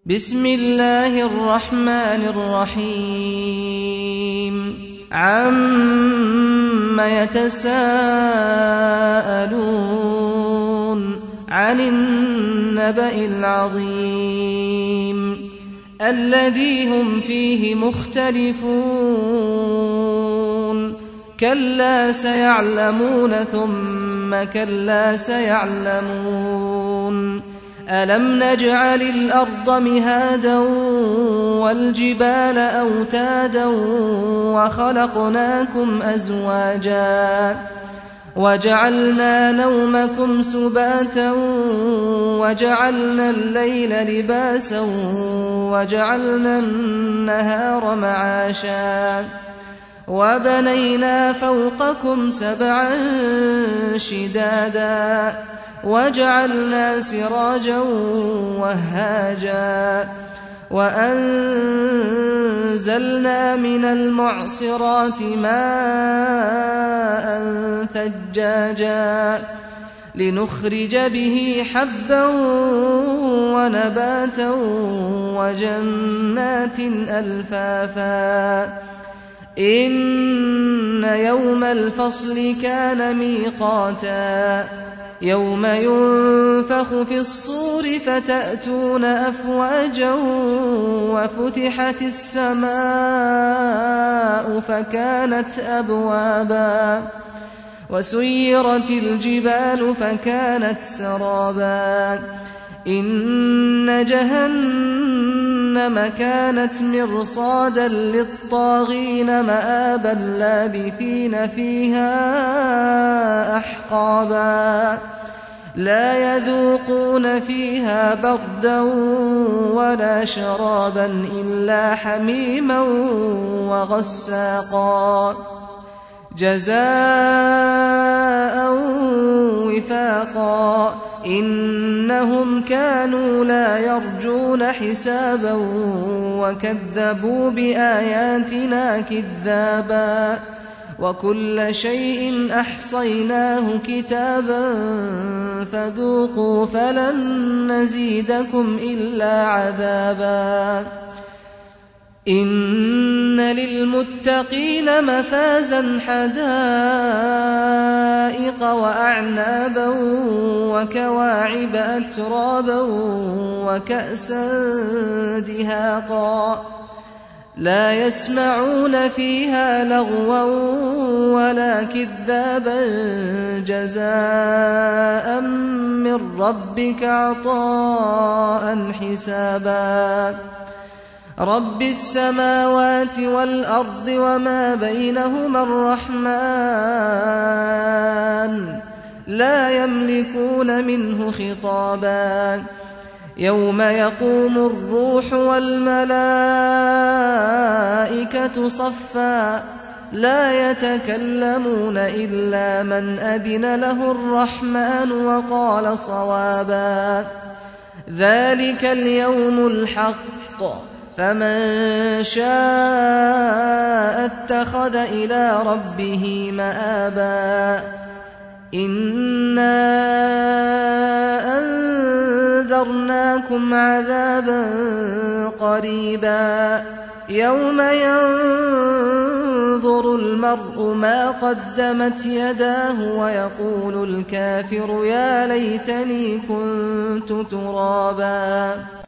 بسم الله الرحمن الرحيم عم يتساءلون عن النبأ العظيم الذي هم فيه مختلفون كلا سيعلمون ثم كلا سيعلمون ألم نجعل الأرض مهادا والجبال أوتادا وخلقناكم أزواجا وجعلنا نومكم سباتا وجعلنا الليل لباسا وجعلنا النهار معاشا وبنينا فوقكم سبعا شدادا وجعلنا سراجا وهاجا وأنزلنا من المعصرات ماء ثجاجا لنخرج به حبا ونباتا وجنات ألفافا إن يوم الفصل كان ميقاتا يوم ينفخ في الصور فتأتون أفواجا وفتحت السماء فكانت أبوابا وسيرت الجبال فكانت سرابا إن جهنم كانت مرصادا للطاغين مآبا لابثين فيها أحقابا لا يذوقون فيها بردا ولا شرابا إلا حميما وغساقا جزاء وفاقا إنهم كانوا لا يرجون حسابا وكذبوا بآياتنا كذابا وكل شيء أحصيناه كتابا فذوقوا فلن نزيدكم إلا عذابا إن للمتقين مفازا حدائق وأعنابا وكواعب أترابا وكأسا دهاقا لا يسمعون فيها لغوا ولا كذابا جزاء من ربك عطاء حسابا رب السماوات والأرض وما بينهما الرحمن لا يملكون منه خطابا يوم يقوم الروح والملائكة صفا لا يتكلمون إلا من أذن له الرحمن وقال صوابا ذلك اليوم الحق فمن شاء اتخذ إلى ربه مآبا إنا أنذرناكم عذابا قريبا يوم ينظر المرء ما قدمت يداه ويقول الكافر يا ليتني كنت ترابا.